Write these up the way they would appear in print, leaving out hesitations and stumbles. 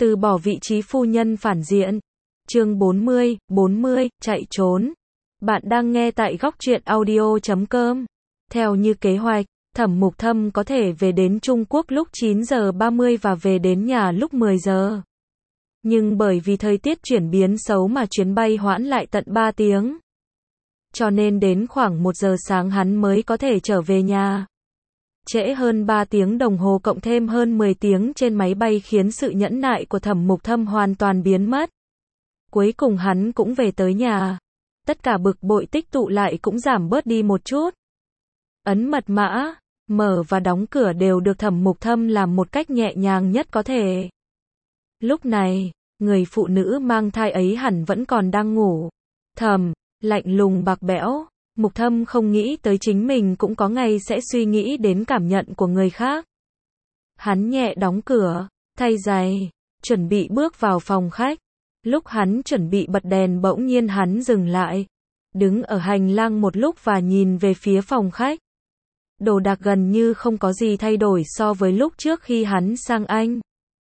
Từ bỏ vị trí phu nhân phản diện. Chương 40, chạy trốn. Bạn đang nghe tại góc truyện audio.com. Theo như kế hoạch, Thẩm Mục Thâm có thể về đến Trung Quốc lúc 9 giờ 30 và về đến nhà lúc 10 giờ. Nhưng bởi vì thời tiết chuyển biến xấu mà chuyến bay hoãn lại tận 3 tiếng. Cho nên đến khoảng 1 giờ sáng hắn mới có thể trở về nhà. Trễ hơn 3 tiếng đồng hồ cộng thêm hơn 10 tiếng trên máy bay khiến sự nhẫn nại của Thẩm Mục Thâm hoàn toàn biến mất. Cuối cùng hắn cũng về tới nhà. Tất cả bực bội tích tụ lại cũng giảm bớt đi một chút. Ấn mật mã, mở và đóng cửa đều được Thẩm Mục Thâm làm một cách nhẹ nhàng nhất có thể. Lúc này, người phụ nữ mang thai ấy hẳn vẫn còn đang ngủ. Thầm, lạnh lùng bạc bẽo. Mục Thâm không nghĩ tới chính mình cũng có ngày sẽ suy nghĩ đến cảm nhận của người khác. Hắn nhẹ đóng cửa, thay giày, chuẩn bị bước vào phòng khách. Lúc hắn chuẩn bị bật đèn bỗng nhiên hắn dừng lại. Đứng ở hành lang một lúc và nhìn về phía phòng khách. Đồ đạc gần như không có gì thay đổi so với lúc trước khi hắn sang Anh.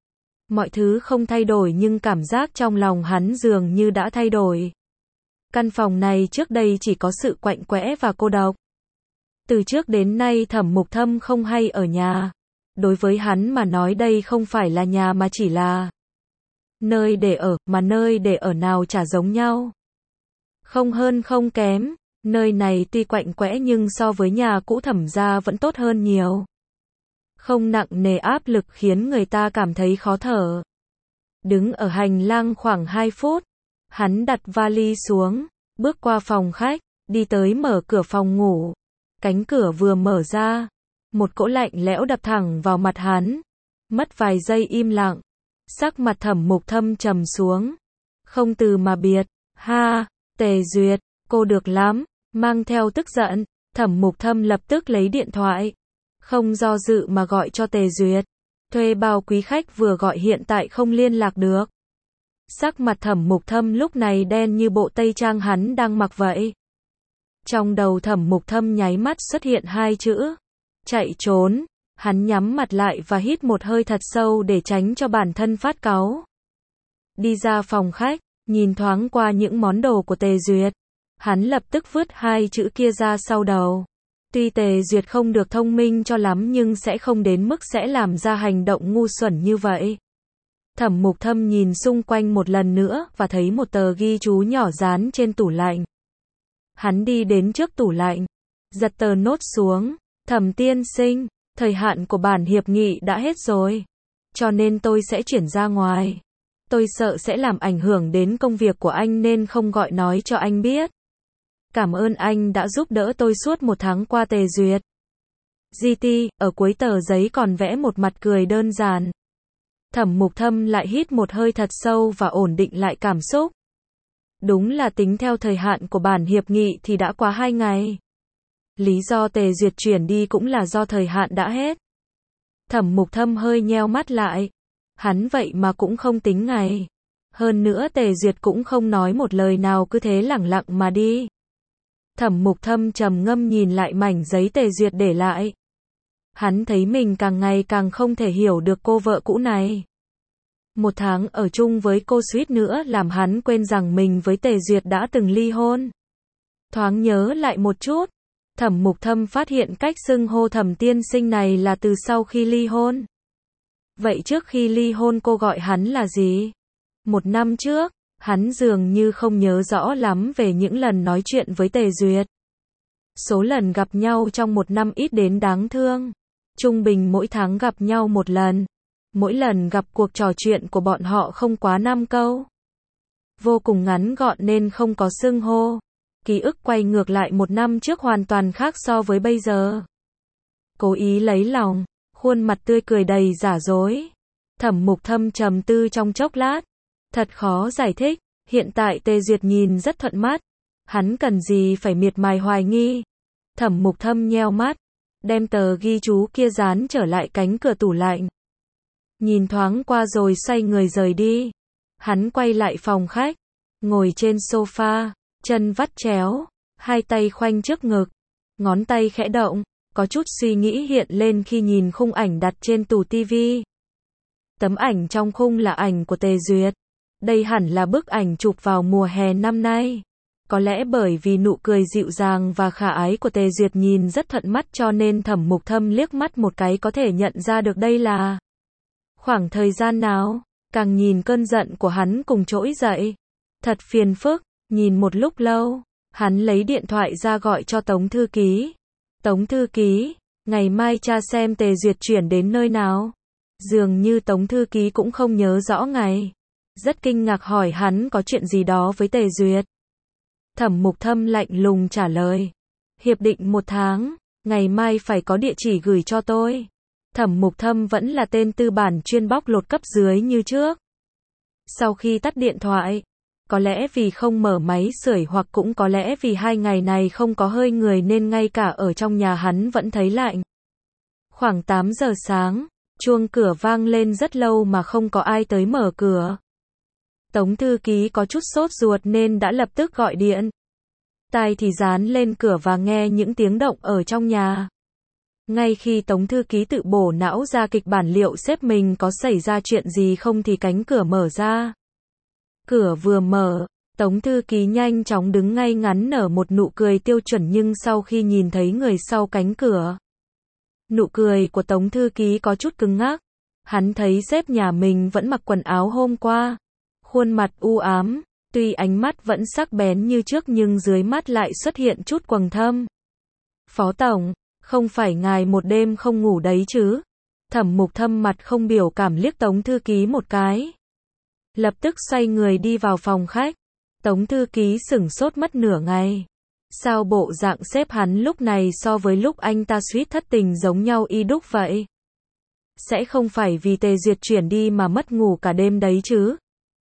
Mọi thứ không thay đổi nhưng cảm giác trong lòng hắn dường như đã thay đổi. Căn phòng này trước đây chỉ có sự quạnh quẽ và cô độc. Từ trước đến nay Thẩm Mục Thâm không hay ở nhà. Đối với hắn mà nói đây không phải là nhà mà chỉ là nơi để ở, mà nơi để ở nào chả giống nhau. Không hơn không kém, nơi này tuy quạnh quẽ nhưng so với nhà cũ Thẩm gia vẫn tốt hơn nhiều. Không nặng nề áp lực khiến người ta cảm thấy khó thở. Đứng ở hành lang khoảng 2 phút. Hắn đặt vali xuống, bước qua phòng khách, đi tới mở cửa phòng ngủ. Cánh cửa vừa mở ra, một cỗ lạnh lẽo đập thẳng vào mặt hắn. Mất vài giây im lặng, sắc mặt Thẩm Mục Thâm trầm xuống. Không từ mà biệt, ha, Tề Duyệt, cô được lắm, mang theo tức giận, Thẩm Mục Thâm lập tức lấy điện thoại. Không do dự mà gọi cho Tề Duyệt. Thuê bao quý khách vừa gọi hiện tại không liên lạc được. Sắc mặt Thẩm Mục Thâm lúc này đen như bộ tây trang hắn đang mặc vậy. Trong đầu Thẩm Mục Thâm nháy mắt xuất hiện hai chữ. Chạy trốn. Hắn nhắm mặt lại và hít một hơi thật sâu để tránh cho bản thân phát cáu. Đi ra phòng khách, nhìn thoáng qua những món đồ của Tề Duyệt. Hắn lập tức vứt hai chữ kia ra sau đầu. Tuy Tề Duyệt không được thông minh cho lắm nhưng sẽ không đến mức sẽ làm ra hành động ngu xuẩn như vậy. Thẩm Mục Thâm nhìn xung quanh một lần nữa và thấy một tờ ghi chú nhỏ dán trên tủ lạnh. Hắn đi đến trước tủ lạnh, giật tờ nốt xuống. Thẩm tiên sinh, thời hạn của bản hiệp nghị đã hết rồi. Cho nên tôi sẽ chuyển ra ngoài. Tôi sợ sẽ làm ảnh hưởng đến công việc của anh nên không gọi nói cho anh biết. Cảm ơn anh đã giúp đỡ tôi suốt 1 tháng qua. Tề Duyệt. GT, ở cuối tờ giấy còn vẽ một mặt cười đơn giản. Thẩm Mục Thâm lại hít một hơi thật sâu và ổn định lại cảm xúc. Đúng là tính theo thời hạn của bản hiệp nghị thì đã qua 2 ngày. Lý do Tề Duyệt chuyển đi cũng là do thời hạn đã hết. Thẩm Mục Thâm hơi nheo mắt lại. Hắn vậy mà cũng không tính ngày. Hơn nữa Tề Duyệt cũng không nói một lời nào cứ thế lẳng lặng mà đi. Thẩm Mục Thâm trầm ngâm nhìn lại mảnh giấy Tề Duyệt để lại. Hắn thấy mình càng ngày càng không thể hiểu được cô vợ cũ này. 1 tháng ở chung với cô suýt nữa làm hắn quên rằng mình với Tề Duyệt đã từng ly hôn. Thoáng nhớ lại một chút, Thẩm Mục Thâm phát hiện cách xưng hô Thẩm tiên sinh này là từ sau khi ly hôn. Vậy trước khi ly hôn cô gọi hắn là gì? 1 năm trước, hắn dường như không nhớ rõ lắm về những lần nói chuyện với Tề Duyệt. Số lần gặp nhau trong 1 năm ít đến đáng thương. Trung bình mỗi tháng gặp nhau 1 lần. Mỗi lần gặp cuộc trò chuyện của bọn họ không quá 5 câu. Vô cùng ngắn gọn nên không có xưng hô. Ký ức quay ngược lại 1 năm trước hoàn toàn khác so với bây giờ. Cố ý lấy lòng, khuôn mặt tươi cười đầy giả dối. Thẩm Mục Thâm trầm tư trong chốc lát. Thật khó giải thích, hiện tại Tề Duyệt nhìn rất thuận mắt. Hắn cần gì phải miệt mài hoài nghi. Thẩm Mục Thâm nheo mắt. Đem tờ ghi chú kia dán trở lại cánh cửa tủ lạnh. Nhìn thoáng qua rồi xoay người rời đi. Hắn quay lại phòng khách. Ngồi trên sofa, chân vắt chéo, hai tay khoanh trước ngực. Ngón tay khẽ động, có chút suy nghĩ hiện lên khi nhìn khung ảnh đặt trên tủ tivi. Tấm ảnh trong khung là ảnh của Tề Duyệt. Đây hẳn là bức ảnh chụp vào mùa hè năm nay. Có lẽ bởi vì nụ cười dịu dàng và khả ái của Tề Duyệt nhìn rất thuận mắt cho nên Thẩm Mục Thâm liếc mắt một cái có thể nhận ra được đây là khoảng thời gian nào. Càng nhìn cơn giận của hắn cùng trỗi dậy. Thật phiền phức, nhìn một lúc lâu, hắn lấy điện thoại ra gọi cho Tống thư ký. Tống thư ký, ngày mai tra xem Tề Duyệt chuyển đến nơi nào. Dường như Tống thư ký cũng không nhớ rõ ngày. Rất kinh ngạc hỏi hắn có chuyện gì đó với Tề Duyệt. Thẩm Mục Thâm lạnh lùng trả lời. Hiệp định 1 tháng, ngày mai phải có địa chỉ gửi cho tôi. Thẩm Mục Thâm vẫn là tên tư bản chuyên bóc lột cấp dưới như trước. Sau khi tắt điện thoại, có lẽ vì không mở máy sưởi hoặc cũng có lẽ vì 2 ngày này không có hơi người nên ngay cả ở trong nhà hắn vẫn thấy lạnh. Khoảng 8 giờ sáng, chuông cửa vang lên rất lâu mà không có ai tới mở cửa. Tống thư ký có chút sốt ruột nên đã lập tức gọi điện. Tai thì dán lên cửa và nghe những tiếng động ở trong nhà. Ngay khi Tống thư ký tự bổ não ra kịch bản liệu sếp mình có xảy ra chuyện gì không thì cánh cửa mở ra. Cửa vừa mở, Tống thư ký nhanh chóng đứng ngay ngắn nở một nụ cười tiêu chuẩn nhưng sau khi nhìn thấy người sau cánh cửa. Nụ cười của Tống thư ký có chút cứng ngắc. Hắn thấy sếp nhà mình vẫn mặc quần áo hôm qua. Khuôn mặt u ám, tuy ánh mắt vẫn sắc bén như trước nhưng dưới mắt lại xuất hiện chút quầng thâm. Phó tổng, không phải ngài một đêm không ngủ đấy chứ? Thẩm Mục Thâm mặt không biểu cảm liếc Tống thư ký một cái. Lập tức xoay người đi vào phòng khách. Tống thư ký sửng sốt mất nửa ngày. Sao bộ dạng sếp hắn lúc này so với lúc anh ta suýt thất tình giống nhau y đúc vậy? Sẽ không phải vì Tề Duyệt chuyển đi mà mất ngủ cả đêm đấy chứ?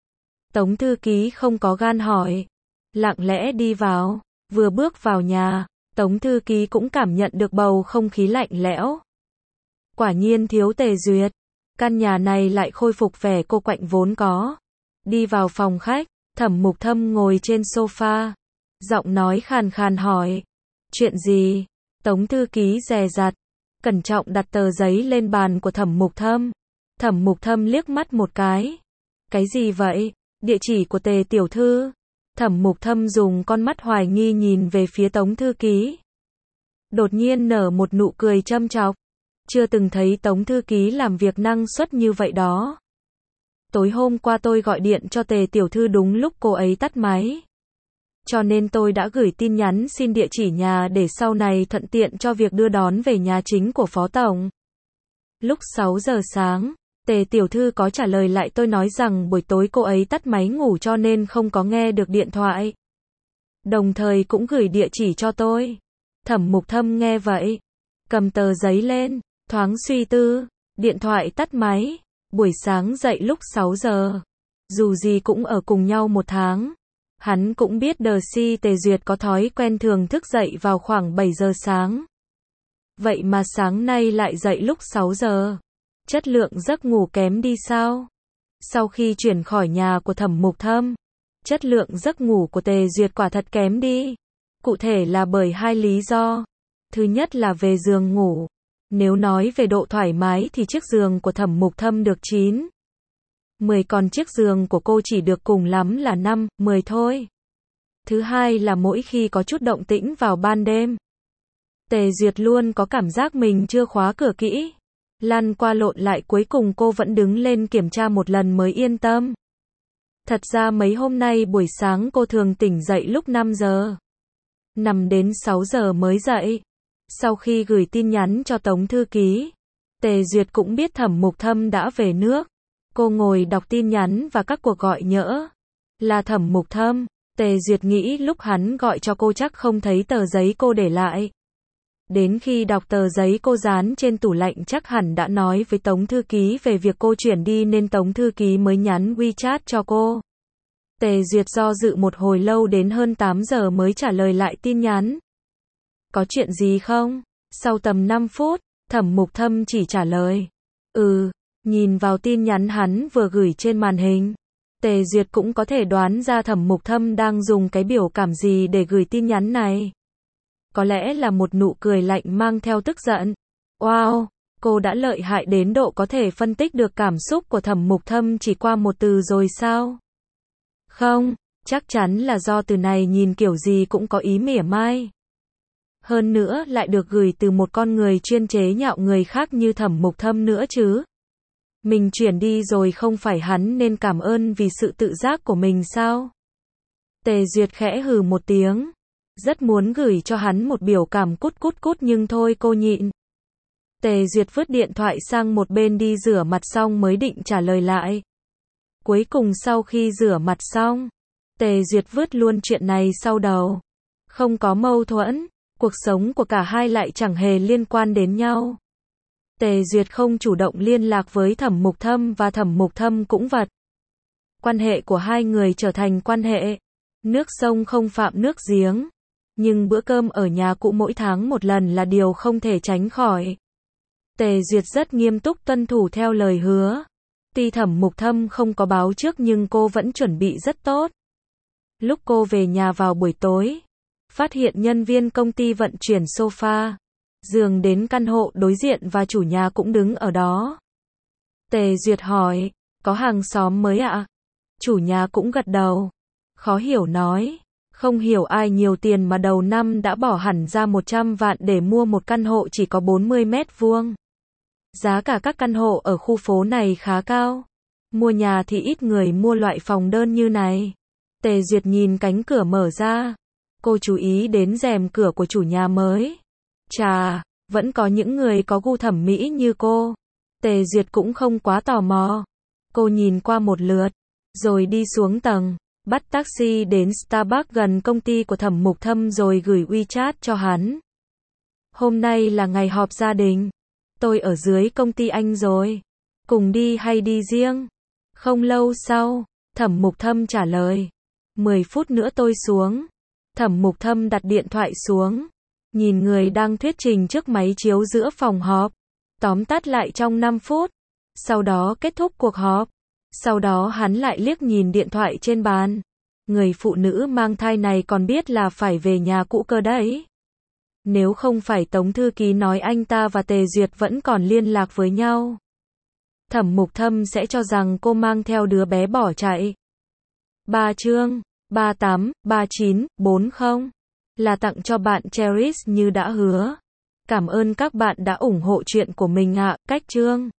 Tống thư ký không có gan hỏi. Lặng lẽ đi vào. Vừa bước vào nhà, Tống thư ký cũng cảm nhận được bầu không khí lạnh lẽo. Quả nhiên thiếu Tề Duyệt. Căn nhà này lại khôi phục vẻ cô quạnh vốn có. Đi vào phòng khách, Thẩm Mục Thâm ngồi trên sofa. Giọng nói khàn khàn hỏi. Chuyện gì? Tống thư ký dè dặt, cẩn trọng đặt tờ giấy lên bàn của Thẩm Mục Thâm. Thẩm Mục Thâm liếc mắt một cái. Cái gì vậy? Địa chỉ của Tề tiểu thư. Thẩm Mục Thâm dùng con mắt hoài nghi nhìn về phía Tống thư ký. Đột nhiên nở một nụ cười châm chọc. Chưa từng thấy Tống thư ký làm việc năng suất như vậy đó. Tối hôm qua tôi gọi điện cho Tề tiểu thư đúng lúc cô ấy tắt máy. Cho nên tôi đã gửi tin nhắn xin địa chỉ nhà để sau này thuận tiện cho việc đưa đón về nhà chính của Phó Tổng. Lúc 6 giờ sáng, Tề tiểu thư có trả lời lại tôi nói rằng buổi tối cô ấy tắt máy ngủ cho nên không có nghe được điện thoại. Đồng thời cũng gửi địa chỉ cho tôi. Thẩm Mục Thâm nghe vậy, cầm tờ giấy lên, thoáng suy tư, điện thoại tắt máy, buổi sáng dậy lúc 6 giờ. Dù gì cũng ở cùng nhau 1 tháng. Hắn cũng biết Tề Duyệt có thói quen thường thức dậy vào khoảng 7 giờ sáng. Vậy mà sáng nay lại dậy lúc 6 giờ. Chất lượng giấc ngủ kém đi sao? Sau khi chuyển khỏi nhà của Thẩm Mục Thâm, chất lượng giấc ngủ của Tề Duyệt quả thật kém đi. Cụ thể là bởi 2 lý do. Thứ nhất là về giường ngủ. Nếu nói về độ thoải mái thì chiếc giường của Thẩm Mục Thâm được 9, 10 còn chiếc giường của cô chỉ được cùng lắm là 5, 10 thôi. Thứ hai là mỗi khi có chút động tĩnh vào ban đêm, Tề Duyệt luôn có cảm giác mình chưa khóa cửa kỹ. Lăn qua lộn lại cuối cùng cô vẫn đứng lên kiểm tra một lần mới yên tâm. Thật ra mấy hôm nay buổi sáng cô thường tỉnh dậy lúc 5 giờ. Nằm đến 6 giờ mới dậy. Sau khi gửi tin nhắn cho Tống thư ký, Tề Duyệt cũng biết Thẩm Mục Thâm đã về nước. Cô ngồi đọc tin nhắn và các cuộc gọi nhỡ. Là Thẩm Mục Thâm. Tề Duyệt nghĩ lúc hắn gọi cho cô chắc không thấy tờ giấy cô để lại. Đến khi đọc tờ giấy cô dán trên tủ lạnh chắc hẳn đã nói với Tống thư ký về việc cô chuyển đi nên Tống thư ký mới nhắn WeChat cho cô. Tề Duyệt do dự một hồi lâu đến hơn 8 giờ mới trả lời lại tin nhắn. Có chuyện gì không? Sau tầm 5 phút, Thẩm Mục Thâm chỉ trả lời. Nhìn vào tin nhắn hắn vừa gửi trên màn hình, Tề Duyệt cũng có thể đoán ra Thẩm Mục Thâm đang dùng cái biểu cảm gì để gửi tin nhắn này. Có lẽ là một nụ cười lạnh mang theo tức giận. Wow, Cô đã lợi hại đến độ có thể phân tích được cảm xúc của Thẩm Mục Thâm chỉ qua một từ rồi sao? Không, chắc chắn là do từ này nhìn kiểu gì cũng có ý mỉa mai. Hơn nữa lại được gửi từ một con người chuyên chế nhạo người khác như Thẩm Mục Thâm nữa chứ. Mình chuyển đi rồi không phải hắn nên cảm ơn vì sự tự giác của mình sao? Tề Duyệt khẽ hừ một tiếng. Rất muốn gửi cho hắn một biểu cảm cút cút cút nhưng thôi cô nhịn. Tề Duyệt vứt điện thoại sang một bên đi rửa mặt xong mới định trả lời lại. Cuối cùng sau khi rửa mặt xong, Tề Duyệt vứt luôn chuyện này sau đầu. Không có mâu thuẫn, cuộc sống của cả hai lại chẳng hề liên quan đến nhau. Tề Duyệt không chủ động liên lạc với Thẩm Mục Thâm và Thẩm Mục Thâm cũng vật. Quan hệ của hai người trở thành quan hệ nước sông không phạm nước giếng. Nhưng bữa cơm ở nhà cũ mỗi tháng một lần là điều không thể tránh khỏi. Tề Duyệt rất nghiêm túc tuân thủ theo lời hứa. Tuy Thẩm Mục Thâm không có báo trước nhưng cô vẫn chuẩn bị rất tốt. Lúc cô về nhà vào buổi tối, phát hiện nhân viên công ty vận chuyển sofa, giường đến căn hộ đối diện và chủ nhà cũng đứng ở đó. Tề Duyệt hỏi, có hàng xóm mới ạ? Chủ nhà cũng gật đầu. Khó hiểu nói, không hiểu ai nhiều tiền mà đầu năm đã bỏ hẳn ra 100 vạn để mua một căn hộ chỉ có 40 mét vuông. Giá cả các căn hộ ở khu phố này khá cao. Mua nhà thì ít người mua loại phòng đơn như này. Tề Duyệt nhìn cánh cửa mở ra. Cô chú ý đến rèm cửa của chủ nhà mới. Chà, vẫn có những người có gu thẩm mỹ như cô. Tề Duyệt cũng không quá tò mò. Cô nhìn qua một lượt, rồi đi xuống tầng, bắt taxi đến Starbucks gần công ty của Thẩm Mục Thâm rồi gửi WeChat cho hắn. Hôm nay là ngày họp gia đình. Tôi ở dưới công ty anh rồi. Cùng đi hay đi riêng? Không lâu sau, Thẩm Mục Thâm trả lời. 10 phút nữa tôi xuống. Thẩm Mục Thâm đặt điện thoại xuống. Nhìn người đang thuyết trình trước máy chiếu giữa phòng họp. Tóm tắt lại trong 5 phút. Sau đó kết thúc cuộc họp. Sau đó hắn lại liếc nhìn điện thoại trên bàn. Người phụ nữ mang thai này còn biết là phải về nhà cũ cơ đấy. Nếu không phải Tống thư ký nói anh ta và Tề Duyệt vẫn còn liên lạc với nhau, Thẩm Mục Thâm sẽ cho rằng cô mang theo đứa bé bỏ chạy. 3 chương 38, 39, 40 là tặng cho bạn Cherish như đã hứa. Cảm ơn các bạn đã ủng hộ chuyện của mình ạ. Cách chương